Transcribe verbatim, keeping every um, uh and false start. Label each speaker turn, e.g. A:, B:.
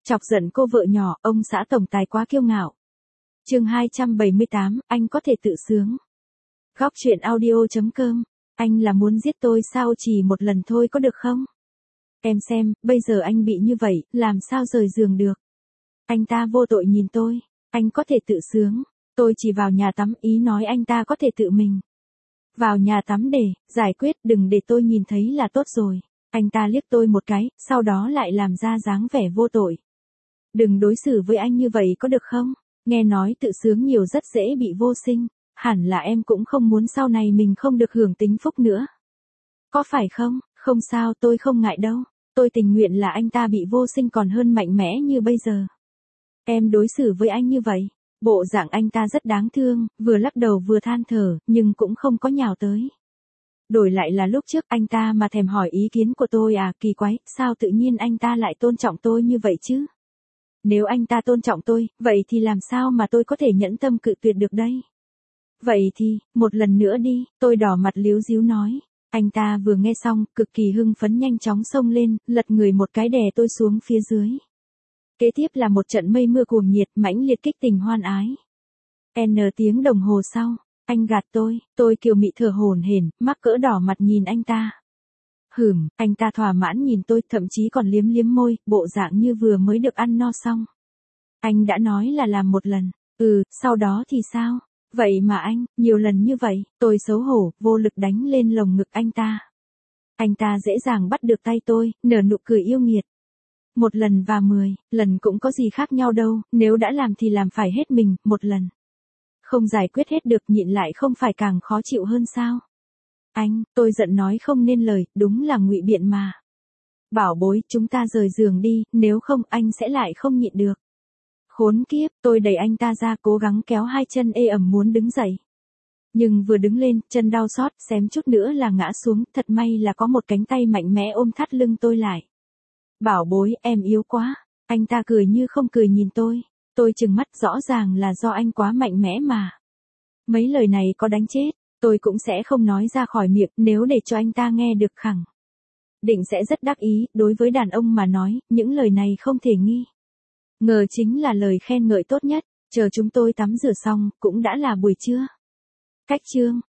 A: Chọc giận cô vợ nhỏ, ông xã tổng tài quá kiêu ngạo. Chương hai trăm bảy mươi tám, anh có thể tự sướng. Góc truyện audio chấm com. Anh là muốn giết tôi sao, chỉ một lần thôi có được không? Em xem, bây giờ anh bị như vậy, làm sao rời giường được? Anh ta vô tội nhìn tôi, anh có thể tự sướng. Tôi chỉ vào nhà tắm, ý nói anh ta có thể tự mình vào nhà tắm để giải quyết, đừng để tôi nhìn thấy là tốt rồi. Anh ta liếc tôi một cái, sau đó lại làm ra dáng vẻ vô tội. Đừng đối xử với anh như vậy có được không? Nghe nói tự sướng nhiều rất dễ bị vô sinh, hẳn là em cũng không muốn sau này mình không được hưởng tính phúc nữa. Có phải không? Không sao, tôi không ngại đâu. Tôi tình nguyện là anh ta bị vô sinh còn hơn mạnh mẽ như bây giờ. Em đối xử với anh như vậy, bộ dạng anh ta rất đáng thương, vừa lắc đầu vừa than thở, nhưng cũng không có nhào tới. Đổi lại là lúc trước anh ta mà thèm hỏi ý kiến của tôi à, kỳ quái, sao tự nhiên anh ta lại tôn trọng tôi như vậy chứ? Nếu anh ta tôn trọng tôi, vậy thì làm sao mà tôi có thể nhẫn tâm cự tuyệt được đây? Vậy thì, một lần nữa đi, tôi đỏ mặt líu díu nói. Anh ta vừa nghe xong, cực kỳ hưng phấn nhanh chóng xông lên, lật người một cái đè tôi xuống phía dưới. Kế tiếp là một trận mây mưa cuồng nhiệt, mãnh liệt kích tình hoan ái. N tiếng đồng hồ sau, anh gạt tôi, tôi kiều mị thở hổn hển, mắc cỡ đỏ mặt nhìn anh ta. Hửm, anh ta thỏa mãn nhìn tôi, thậm chí còn liếm liếm môi, bộ dạng như vừa mới được ăn no xong. Anh đã nói là làm một lần, ừ, sau đó thì sao? Vậy mà anh, nhiều lần như vậy, tôi xấu hổ, vô lực đánh lên lồng ngực anh ta. Anh ta dễ dàng bắt được tay tôi, nở nụ cười yêu nghiệt. Một lần và mười lần cũng có gì khác nhau đâu, nếu đã làm thì làm phải hết mình, một lần. Không giải quyết hết được, nhịn lại không phải càng khó chịu hơn sao? Anh, tôi giận nói không nên lời, đúng là ngụy biện mà. Bảo bối, chúng ta rời giường đi, nếu không anh sẽ lại không nhịn được. Khốn kiếp, tôi đẩy anh ta ra, cố gắng kéo hai chân ê ẩm muốn đứng dậy. Nhưng vừa đứng lên, chân đau xót, xém chút nữa là ngã xuống, thật may là có một cánh tay mạnh mẽ ôm thắt lưng tôi lại. Bảo bối, em yếu quá. Anh ta cười như không cười nhìn tôi. Tôi trừng mắt, rõ ràng là do anh quá mạnh mẽ mà. Mấy lời này có đánh chết, tôi cũng sẽ không nói ra khỏi miệng, nếu để cho anh ta nghe được khẳng định sẽ rất đắc ý, đối với đàn ông mà nói, những lời này không thể nghi ngờ chính là lời khen ngợi tốt nhất. Chờ chúng tôi tắm rửa xong, cũng đã là buổi trưa. Cách chương